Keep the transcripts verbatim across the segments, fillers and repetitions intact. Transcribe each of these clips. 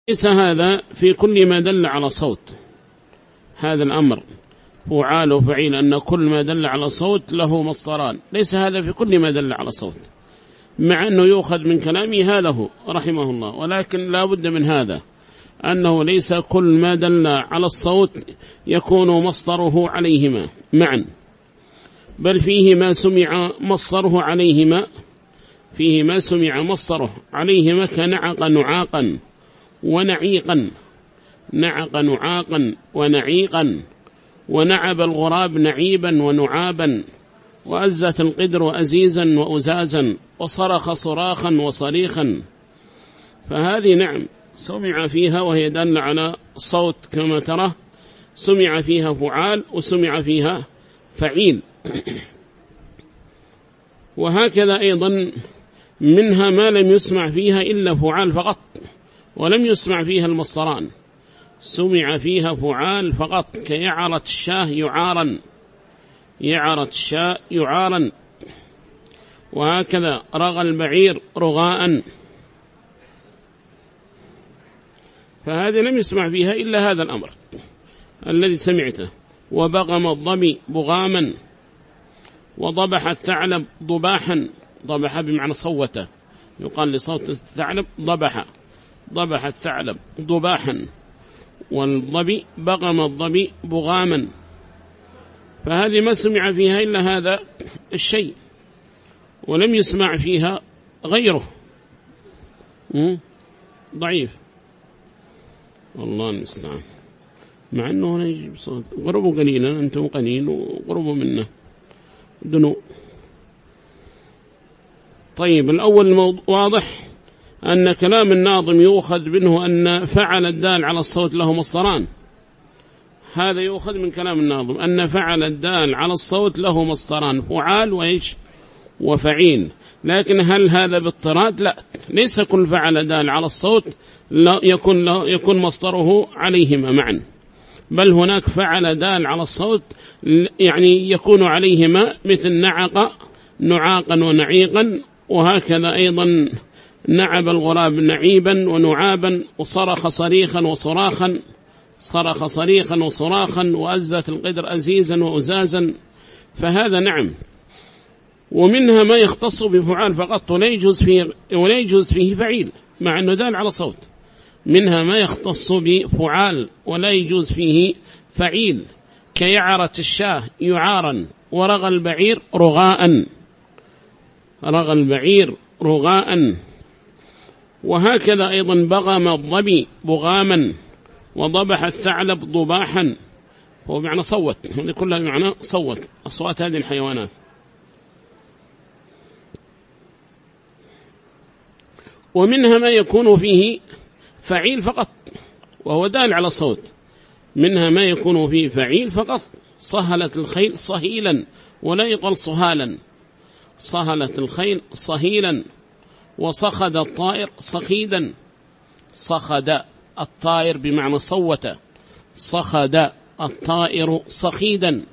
ليس هذا في كل ما دل على صوت. هذا الأمر فعال وفعيل أن كل ما دل على صوت له مصدران، ليس هذا في كل ما دل على صوت، مع أنه يؤخذ من كلامه هذا هو رحمه الله، ولكن لا بد من هذا أنه ليس كل ما دل على الصوت يكون مصدره عليهما معا، بل فيه ما سمع مصدره عليهما فيه ما سمع مصدره عليهما كنعق نعاقا ونعيقا، نعق نعاقا ونعيقا، ونعب الغراب نعيبا ونعابا، وأزت القدر أزيزا وأزازا، وصرخ صراخا وصريخا. فهذه نعم سمع فيها وهي دل على صوت كما ترى، سمع فيها فعال وسمع فيها فعيل. وهكذا أيضا منها ما لم يسمع فيها إلا فعال فقط ولم يسمع فيها المصدران، سمع فيها فعال فقط كيعرة الشاه يعارا، يعرة الشاه يعارا. وهكذا رغى البعير رغاء، فهذه لم يسمع فيها إلا هذا الأمر الذي سمعته. وبغم الضبي بغاما، وضبح الثعلب ضباحا، ضبح بمعنى صوته، يقال لصوت الثعلب ضبح، ضبح الثعلب ضباحا، والضبي بغم الضبي بغاما. فهذه ما سمع فيها إلا هذا الشيء ولم يسمع فيها غيره. ضعيف والله المستعان، مع أنه هنا يجب صوت. قربوا قليلا، أنتم قليل وقربوا منه دنو. طيب الأول الموضوع واضح أن كلام الناظم يؤخذ منه أن فعل الدال على الصوت له مصدران، هذا يؤخذ من كلام الناظم أن فعل الدال على الصوت له مصدران، فعال وإيش وفعيل. لكن هل هذا باضطراد؟ لا، ليس كل فعل دال على الصوت لا يكون, له يكون مصدره عليهما معا، بل هناك فعل دال على الصوت يعني يكون عليهما مثل نعق نعاقا ونعيقا، وهكذا أيضا نعب الغراب نعيبا ونعابا، وصرخ صريخا وصراخا، صرخ صريخا وصراخا، وأزت القدر أزيزا وأزازا. فهذا نعم. ومنها ما يختص بفعال فقط ولا يجوز فيه, ولا يجوز فيه فعيل مع أنه دال على صوت. منها ما يختص بفعال ولا يجوز فيه فعيل كيعرة الشاه يعارا، ورغى البعير رغاء، رغى البعير رغاء. وهكذا أيضا بغم الضبي بغاما، وضبح الثعلب ضباحا، هو معنى صوت، هذه كلها معنى صوت أصوات هذه الحيوانات. ومنها ما يكون فيه فعيل فقط وهو دال على صوت، منها ما يكون فيه فعيل فقط، صهلت الخيل صهيلا ولا يقال صهالا، صهلت الخيل صهيلا، وصخد الطائر صخيدا، صخد الطائر بمعنى صوت، صخد الطائر صخيدا.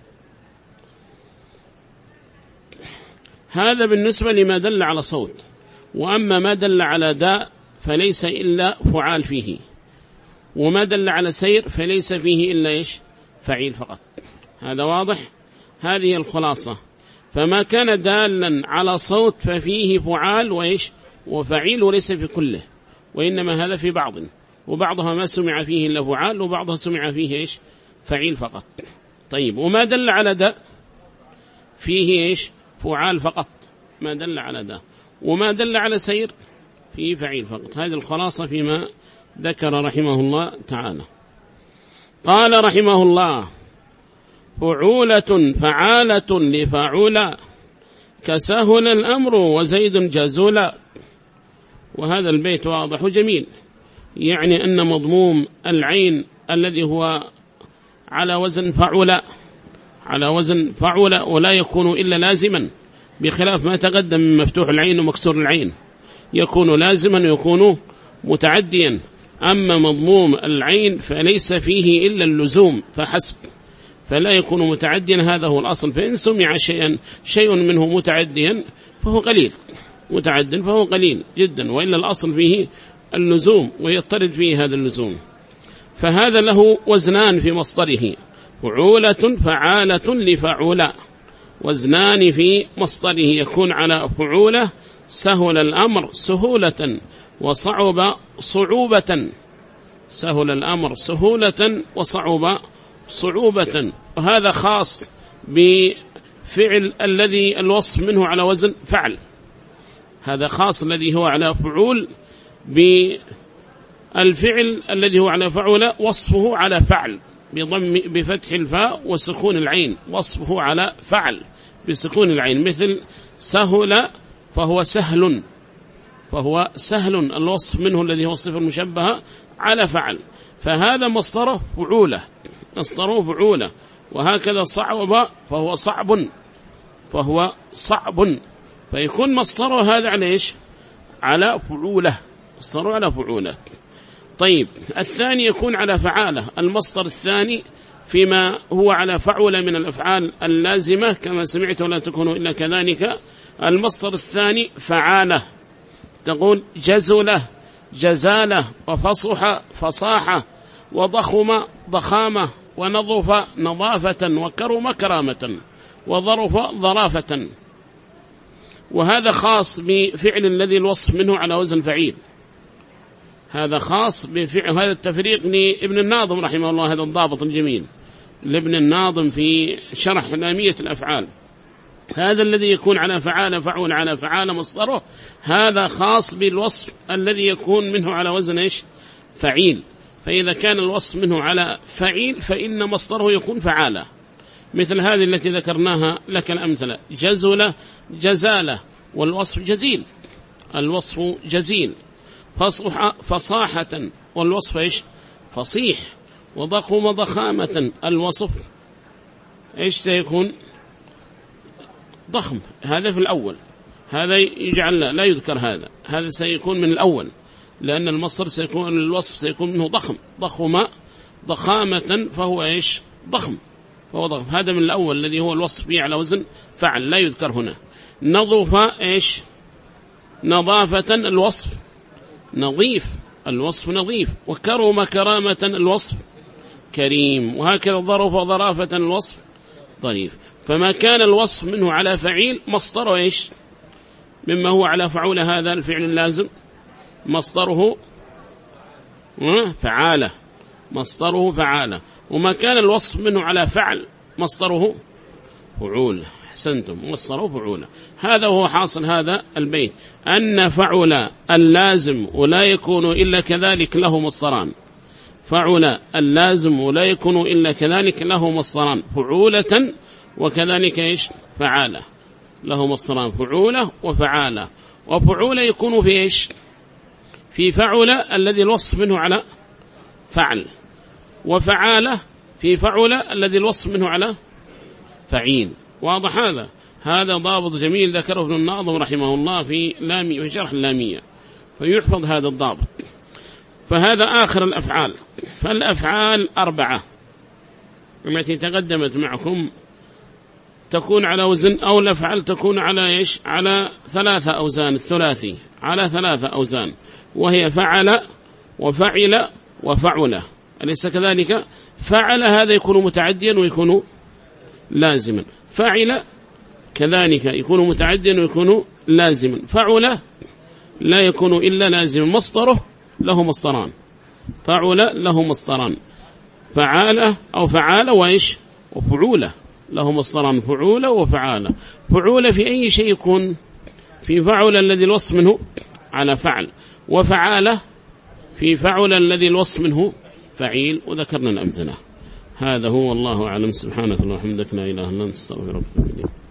هذا بالنسبة لما دل على صوت. وأما ما دل على داء فليس إلا فعال فيه، وما دل على سير فليس فيه إلا إيش فعيل فقط. هذا واضح؟ هذه الخلاصة. فما كان دالا على صوت ففيه فعال وإيش وفعيل، وليس في كله، وإنما هذا في بعض، وبعضها ما سمع فيه إلا فعال، وبعضها سمع فيه إيش فعيل فقط. طيب وما دل على داء فيه إيش فعال فقط، ما دل على داء، وما دل على سير فيه فعيل فقط. هذه الخلاصة فيما ذكر رحمه الله تعالى. قال رحمه الله: فعولة فعالة لفعولا، كسهل الأمر وزيد جزولا. وهذا البيت واضح وجميل، يعني أن مضموم العين الذي هو على وزن فعولا، على وزن فعولا، ولا يكون إلا لازما، بخلاف ما تقدم من مفتوح العين ومكسور العين، يكون لازما ويكون متعديا. أما مضموم العين فليس فيه إلا اللزوم فحسب، فلا يكون متعديا، هذا هو الأصل. فإن سمع شيئا شيء منه متعديا فهو قليل، متعد فهو قليل جدا، وإلا الأصل فيه اللزوم ويضطرد فيه هذا اللزوم، فهذا له وزنان في مصدره، فعولة فعالة لفعولا، وزنان في مصدره، يكون على فعولة سهل الأمر سهولة وصعب صعوبة، سهل الأمر سهولة وصعب صعوبة. وهذا خاص بفعل الذي الوصف منه على وزن فعل، هذا خاص الذي هو على فعول بالفعل الذي هو على فعول وصفه على فعل بضم بفتح الفاء وسكون العين، وصفه على فعل بسكون العين، مثل سهل فهو سهل، فهو سهل الوصف منه الذي هو الصفة المشبهة على فعل، فهذا مصدره فعولة، مصدره فعولة. وهكذا صعب فهو صعب، فهو صعب، فيكون مصدره هذا على إيش؟ على فعولة، مصدره على فعولة. طيب الثاني يكون على فعالة، المصدر الثاني فيما هو على فعولة من الأفعال اللازمة كما سمعت ولا تكونوا إلا كذلك. المصدر الثاني فعالة، تقول جزلة جزالة، وفصح فصاحة، وضخم ضخامة، ونظف نظافة، وكرم كرامة، وظرف ظرافة. وهذا خاص بفعل الذي الوصف منه على وزن فعيل، هذا خاص بفعل. هذا التفريق لابن الناظم رحمه الله، هذا الضابط الجميل لابن الناظم في شرح لامية الأفعال. هذا الذي يكون على فعال فعول على فعال مصدره، هذا خاص بالوصف الذي يكون منه على وزن إيش؟ فعيل. فإذا كان الوصف منه على فعيل فإن مصدره يكون فعالة، مثل هذه التي ذكرناها لك الأمثلة، جزلة جزالة، والوصف جزيل، الوصف جزيل. فصح فصاحة، والوصف إيش؟ فصيح. وضخم ضخامة، الوصف إيش سيكون؟ ضخم. هذا في الأول، هذا يجعل لا, لا يذكر، هذا هذا سيكون من الأول، لأن المصدر سيكون الوصف سيكون منه ضخم، ضخم ضخامة فهو إيش؟ ضخم، فهو ضخم. هذا من الأول الذي هو الوصف فيه على وزن فعل، لا يذكر هنا. نظف إيش؟ نظافة، الوصف نظيف، الوصف نظيف. وكرم كرامة، الوصف كريم. وهكذا ظرف ظرافة، الوصف ظريف. فما كان الوصف منه على فعيل مصدره إيش؟ مما هو على فعول هذا الفعل اللازم مصدره فعالة، مصدره فعالة. وما كان الوصف منه على فعل مصدره فعول. أحسنتم، مصدره فعول. هذا هو حاصل هذا البيت، أن فعل اللازم ولا يكون إلا كذلك له مصدران، فعل اللازم ولا يكون إلا كذلك له مصدران، فعولة وكذلك إيش؟ فعالة، له مصدران، فعولة وفعالة. وفعولة يكون في إيش؟ في فعل الذي الوصف منه على فعل، وفعالة في فعل الذي الوصف منه على فعيل. واضح هذا؟ هذا ضابط جميل ذكره ابن الناظم رحمه الله في لامي في شرح اللامية، فيحفظ هذا الضابط. فهذا آخر الأفعال. فالأفعال أربعة التي تقدمت معكم تكون على وزن، أو الأفعال تكون على إيش؟ على ثلاثة أوزان، الثلاثي على ثلاثة أوزان، وهي فعل وفعل وفعل، أليس كذلك؟ فعل هذا يكون متعديا ويكون لازما، فعل كذلك يكون متعديا ويكون لازما، فعل لا يكون إلا لازما، مصدره له مصدران، فعل له مصدران، فعالة أو فعالة وإيش؟ وفعولة له مصدران، فعولة وفعالة. فعولة في أي شيء يكون؟ في فعل الذي الوصف منه على فعل، وفعالة في فعل الذي الوصف منه فعيل، وذكرنا الأمثلة. هذا هو، والله أعلم. سبحانك اللهم وبحمدك، لا إله إلا أنت، استغفرك واتوب إليك.